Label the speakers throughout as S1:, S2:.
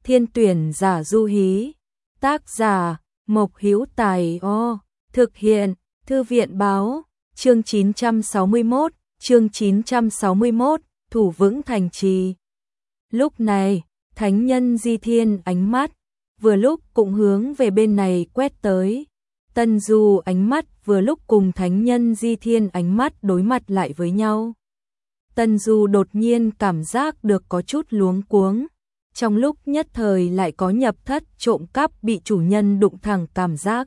S1: Thiên tuyển giả du hí. Tác giả Mộc Hữu Tài. Thực hiện Thư viện báo. Chương 961, thủ vững thành trì. Lúc này, thánh nhân Di Thiên ánh mắt vừa lúc cũng hướng về bên này quét tới. Tân Du ánh mắt vừa lúc cùng thánh nhân Di Thiên ánh mắt đối mặt lại với nhau. Tân Du đột nhiên cảm giác được có chút luống cuống, trong lúc nhất thời lại có nhập thất trộm cắp bị chủ nhân đụng thẳng cảm giác.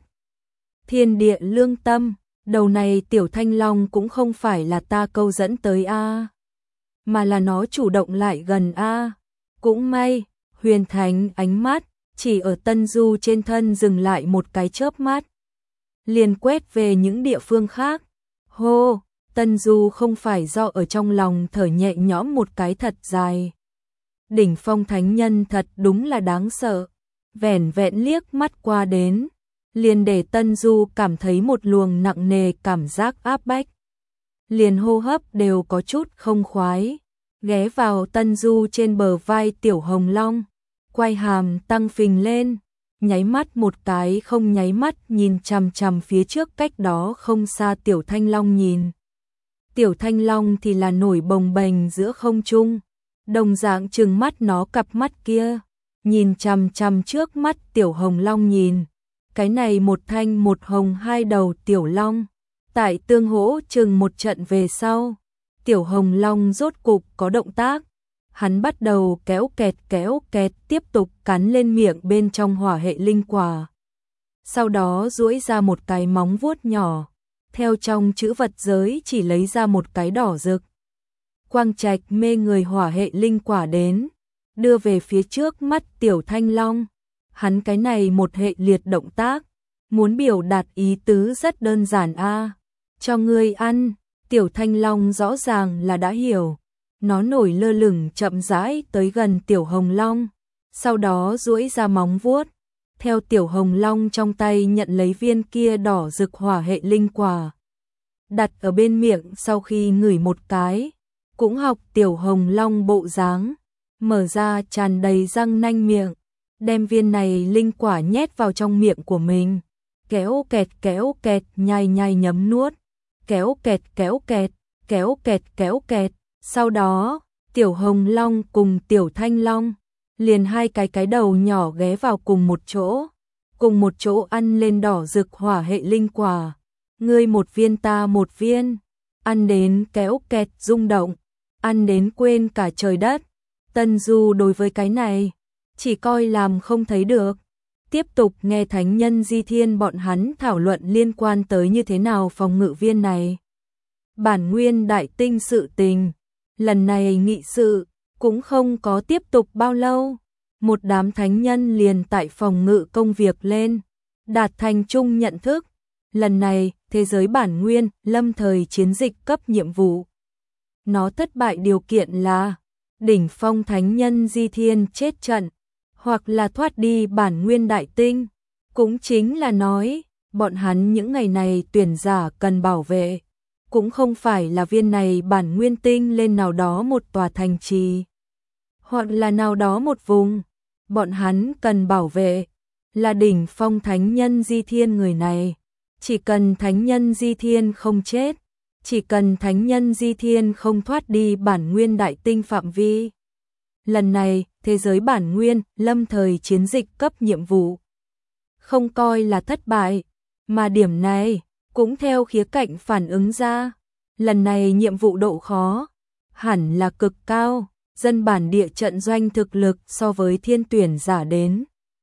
S1: Thiên địa lương tâm, đầu này tiểu thanh long cũng không phải là ta câu dẫn tới a, mà là nó chủ động lại gần a. Cũng may, Huyền Thánh ánh mắt chỉ ở Tân Du trên thân dừng lại một cái chớp mắt, liền quét về những địa phương khác. Hô, Tân Du không phải do ở trong lòng thở nhẹ nhõm một cái thật dài. Đỉnh phong thánh nhân thật đúng là đáng sợ, vẻn vẹn liếc mắt qua đến, liền để Tân Du cảm thấy một luồng nặng nề cảm giác áp bách. Liền hô hấp đều có chút không khoái, ghé vào Tân Du trên bờ vai tiểu hồng long, quay hàm tăng phình lên, nháy mắt một cái không nháy mắt nhìn chằm chằm phía trước cách đó không xa tiểu thanh long nhìn. Tiểu thanh long thì là nổi bồng bềnh giữa không trung, đồng dạng trừng mắt nó cặp mắt kia, nhìn chằm chằm trước mắt tiểu hồng long nhìn. Cái này một thanh một hồng hai đầu tiểu long, tại tương hỗ chừng một trận về sau, tiểu hồng long rốt cục có động tác. Hắn bắt đầu kéo kẹt tiếp tục cắn lên miệng bên trong hỏa hệ linh quả. Sau đó duỗi ra một cái móng vuốt nhỏ, theo trong chữ vật giới chỉ lấy ra một cái đỏ rực. Quang trạch mê người hỏa hệ linh quả đến, đưa về phía trước mắt tiểu thanh long. Hắn cái này một hệ liệt động tác, muốn biểu đạt ý tứ rất đơn giản a, cho ngươi ăn. Tiểu thanh long rõ ràng là đã hiểu. Nó nổi lơ lửng chậm rãi tới gần tiểu hồng long, sau đó duỗi ra móng vuốt, theo tiểu hồng long trong tay nhận lấy viên kia đỏ rực hỏa hệ linh quả, đặt ở bên miệng. Sau khi ngửi một cái, cũng học tiểu hồng long bộ dáng, mở ra tràn đầy răng nanh miệng, đem viên này linh quả nhét vào trong miệng của mình, kéo kẹt nhai nhấm nuốt, kéo kẹt. Sau đó, tiểu hồng long cùng tiểu thanh long, liền hai cái đầu nhỏ ghé vào cùng một chỗ ăn lên đỏ rực hỏa hệ linh quả. Ngươi một viên ta một viên, ăn đến kéo kẹt rung động, ăn đến quên cả trời đất. Tân Du đối với cái này, chỉ coi làm không thấy được. Tiếp tục nghe thánh nhân Di Thiên bọn hắn thảo luận liên quan tới như thế nào phòng ngự viên này. Bản nguyên đại tinh sự tình. Lần này nghị sự cũng không có tiếp tục bao lâu, một đám thánh nhân liền tại phòng ngự công việc lên, đạt thành chung nhận thức. Lần này, thế giới bản nguyên lâm thời chiến dịch cấp nhiệm vụ. Nó thất bại điều kiện là đỉnh phong thánh nhân Di Thiên chết trận, hoặc là thoát đi bản nguyên đại tinh. Cũng chính là nói, bọn hắn những ngày này tuyển giả cần bảo vệ, cũng không phải là viên này bản nguyên tinh lên nào đó một tòa thành trì, hoặc là nào đó một vùng. Bọn hắn cần bảo vệ là đỉnh phong thánh nhân Di Thiên người này. Chỉ cần thánh nhân Di Thiên không chết, chỉ cần thánh nhân Di Thiên không thoát đi bản nguyên đại tinh phạm vi. Lần này, thế giới bản nguyên lâm thời chiến dịch cấp nhiệm vụ không coi là thất bại, mà điểm này cũng theo khía cạnh phản ứng ra, lần này nhiệm vụ độ khó hẳn là cực cao. Dân bản địa trận doanh thực lực so với thiên tuyển giả đến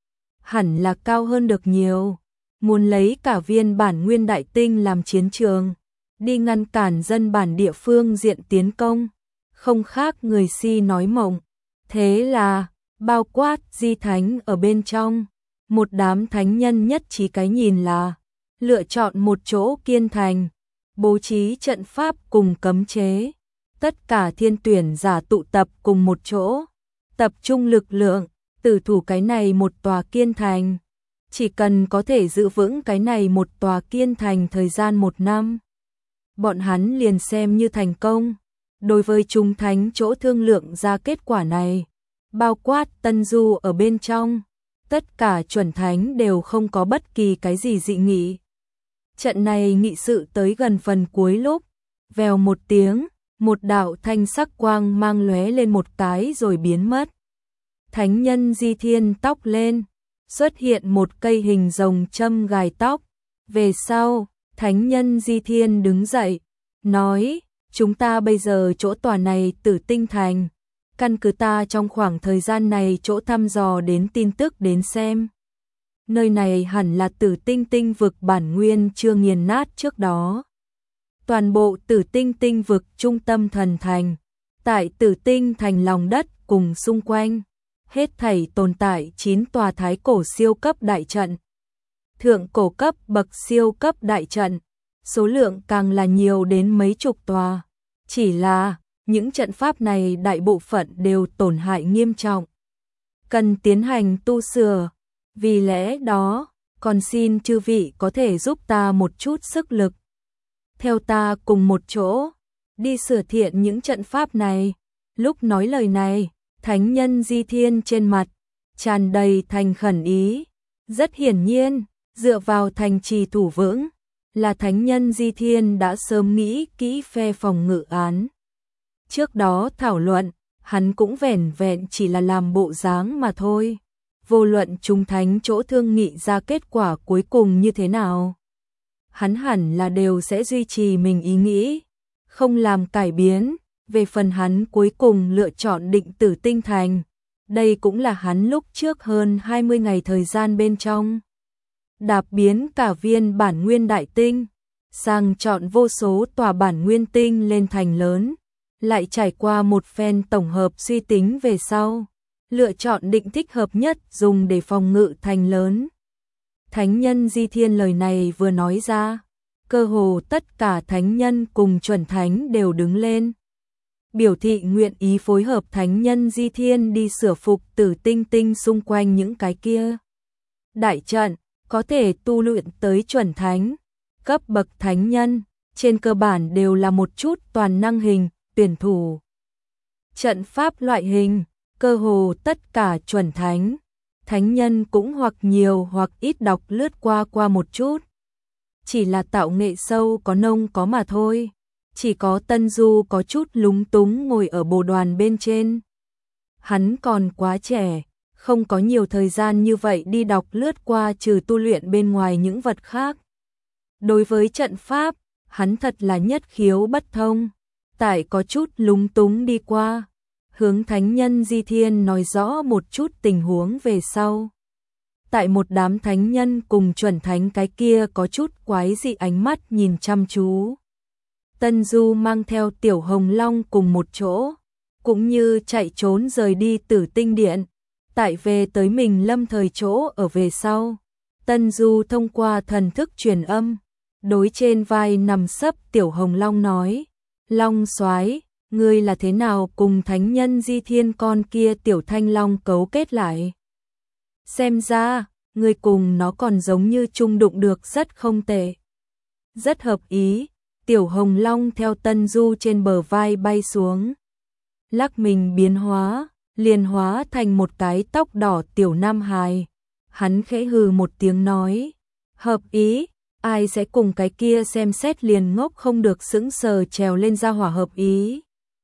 S1: hẳn là cao hơn được nhiều. Muốn lấy cả viên bản nguyên đại tinh làm chiến trường, đi ngăn cản dân bản địa phương diện tiến công, không khác người si nói mộng. Thế là, bao quát Di Thánh ở bên trong, một đám thánh nhân nhất trí cái nhìn là lựa chọn một chỗ kiên thành, bố trí trận pháp cùng cấm chế. Tất cả thiên tuyển giả tụ tập cùng một chỗ, tập trung lực lượng, tử thủ cái này một tòa kiên thành. Chỉ cần có thể giữ vững cái này một tòa kiên thành thời gian 1 năm, bọn hắn liền xem như thành công. Đối với chúng thánh chỗ thương lượng ra kết quả này, bao quát Tân Du ở bên trong. Tất cả chuẩn thánh đều không có bất kỳ cái gì dị nghị. Trận này nghị sự tới gần phần cuối lúc, vèo một tiếng, một đạo thanh sắc quang mang lóe lên một cái rồi biến mất. Thánh nhân Di Thiên tóc lên, xuất hiện một cây hình rồng châm gài tóc. Về sau, thánh nhân Di Thiên đứng dậy, nói, chúng ta bây giờ chỗ tòa này Tử Tinh Thành. Căn cứ ta trong khoảng thời gian này chỗ thăm dò đến tin tức đến xem. Nơi này hẳn là Tử Tinh tinh vực bản nguyên chưa nghiền nát trước đó. Toàn bộ Tử Tinh tinh vực trung tâm thần thành, tại Tử Tinh thành lòng đất cùng xung quanh, hết thảy tồn tại 9 tòa thái cổ siêu cấp đại trận. Thượng cổ cấp bậc siêu cấp đại trận, số lượng càng là nhiều đến mấy chục tòa. Chỉ là những trận pháp này đại bộ phận đều tổn hại nghiêm trọng, cần tiến hành tu sửa. Vì lẽ đó, còn xin chư vị có thể giúp ta một chút sức lực. Theo ta cùng một chỗ, đi sửa thiện những trận pháp này. Lúc nói lời này, thánh nhân Di Thiên trên mặt tràn đầy thành khẩn ý. Rất hiển nhiên, dựa vào thành trì thủ vững, là thánh nhân Di Thiên đã sớm nghĩ kỹ phe phòng ngự án. Trước đó thảo luận, hắn cũng vẻn vẹn chỉ là làm bộ dáng mà thôi. Vô luận chúng thánh chỗ thương nghị ra kết quả cuối cùng như thế nào, hắn hẳn là đều sẽ duy trì mình ý nghĩ, không làm cải biến. Về phần hắn cuối cùng lựa chọn định Tử Tinh Thành, đây cũng là hắn lúc trước hơn 20 ngày thời gian bên trong đạp biến cả viên bản nguyên đại tinh, sang chọn vô số tòa bản nguyên tinh lên thành lớn, lại trải qua một phen tổng hợp suy tính về sau, lựa chọn định thích hợp nhất dùng để phòng ngự thành lớn. Thánh nhân Di Thiên lời này vừa nói ra, cơ hồ tất cả thánh nhân cùng chuẩn thánh đều đứng lên, biểu thị nguyện ý phối hợp thánh nhân Di Thiên đi sửa phục Tử Tinh tinh xung quanh những cái kia đại trận. Có thể tu luyện tới chuẩn thánh, cấp bậc thánh nhân, trên cơ bản đều là một chút toàn năng hình, tuyển thủ. Trận pháp loại hình, cơ hồ tất cả chuẩn thánh, thánh nhân cũng hoặc nhiều hoặc ít đọc lướt qua một chút. Chỉ là tạo nghệ sâu có nông có mà thôi, chỉ có Tân Du có chút lúng túng ngồi ở bồ đoàn bên trên. Hắn còn quá trẻ, không có nhiều thời gian như vậy đi đọc lướt qua trừ tu luyện bên ngoài những vật khác. Đối với trận pháp, hắn thật là nhất khiếu bất thông, tại có chút lúng túng đi qua, hướng thánh nhân Di Thiên nói rõ một chút tình huống về sau. Tại một đám thánh nhân cùng chuẩn thánh cái kia có chút quái dị ánh mắt nhìn chăm chú. Tân Du mang theo Tiểu Hồng Long cùng một chỗ, cũng như chạy trốn rời đi Tử Tinh Điện. Tại về tới mình lâm thời chỗ ở về sau, Tân Du thông qua thần thức truyền âm, đối trên vai nằm sấp Tiểu Hồng Long nói, Long soái, ngươi là thế nào cùng thánh nhân Di Thiên con kia Tiểu Thanh Long cấu kết lại? Xem ra, ngươi cùng nó còn giống như chung đụng được rất không tệ. Rất hợp ý, Tiểu Hồng Long theo Tân Du trên bờ vai bay xuống. Lắc mình biến hóa, liền hóa thành một cái tóc đỏ tiểu nam hài. Hắn khẽ hừ một tiếng nói, hợp ý, ai sẽ cùng cái kia xem xét liền ngốc không được sững sờ trèo lên ra hỏa hợp ý.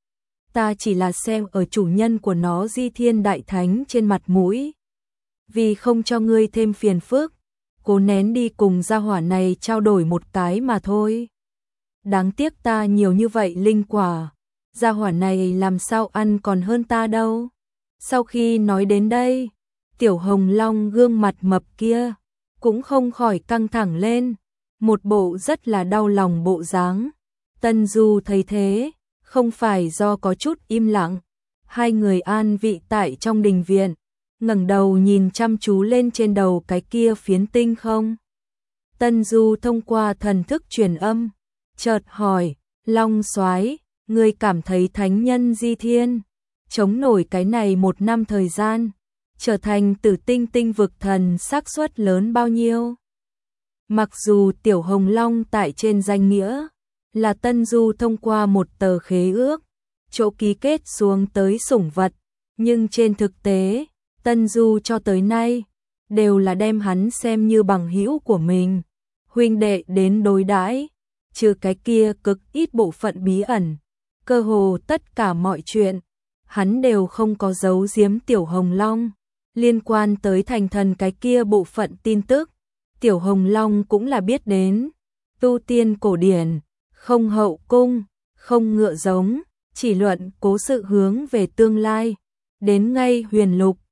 S1: Ta chỉ là xem ở chủ nhân của nó Di Thiên Đại Thánh trên mặt mũi. Vì không cho ngươi thêm phiền phức, cố nén đi cùng gia hỏa này trao đổi một cái mà thôi. Đáng tiếc ta nhiều như vậy linh quả, gia hỏa này làm sao ăn còn hơn ta đâu. Sau khi nói đến đây, Tiểu Hồng Long gương mặt mập kia cũng không khỏi căng thẳng lên, một bộ rất là đau lòng bộ dáng. Tân Du thấy thế, không phải do có chút im lặng, hai người an vị tại trong đình viện, ngẩng đầu nhìn chăm chú lên trên đầu cái kia phiến tinh không. Tân Du thông qua thần thức truyền âm, chợt hỏi, Long soái, ngươi cảm thấy thánh nhân Di Thiên chống nổi cái này 1 năm thời gian, trở thành Tử Tinh tinh vực thần xác suất lớn bao nhiêu? Mặc dù Tiểu Hồng Long tại trên danh nghĩa là Tân Du thông qua một tờ khế ước, chỗ ký kết xuống tới sủng vật, Nhưng trên thực tế, Tân Du cho tới nay đều là đem hắn xem như bằng hữu của mình, huynh đệ đến đối đãi, trừ cái kia cực ít bộ phận bí ẩn, cơ hồ tất cả mọi chuyện, hắn đều không có giấu giếm Tiểu Hồng Long. Liên quan tới thành thần cái kia bộ phận tin tức, Tiểu Hồng Long cũng là biết đến. Tu tiên cổ điển, không hậu cung, không ngựa giống, chỉ luận cố sự hướng về tương lai. Đến ngay huyền lục,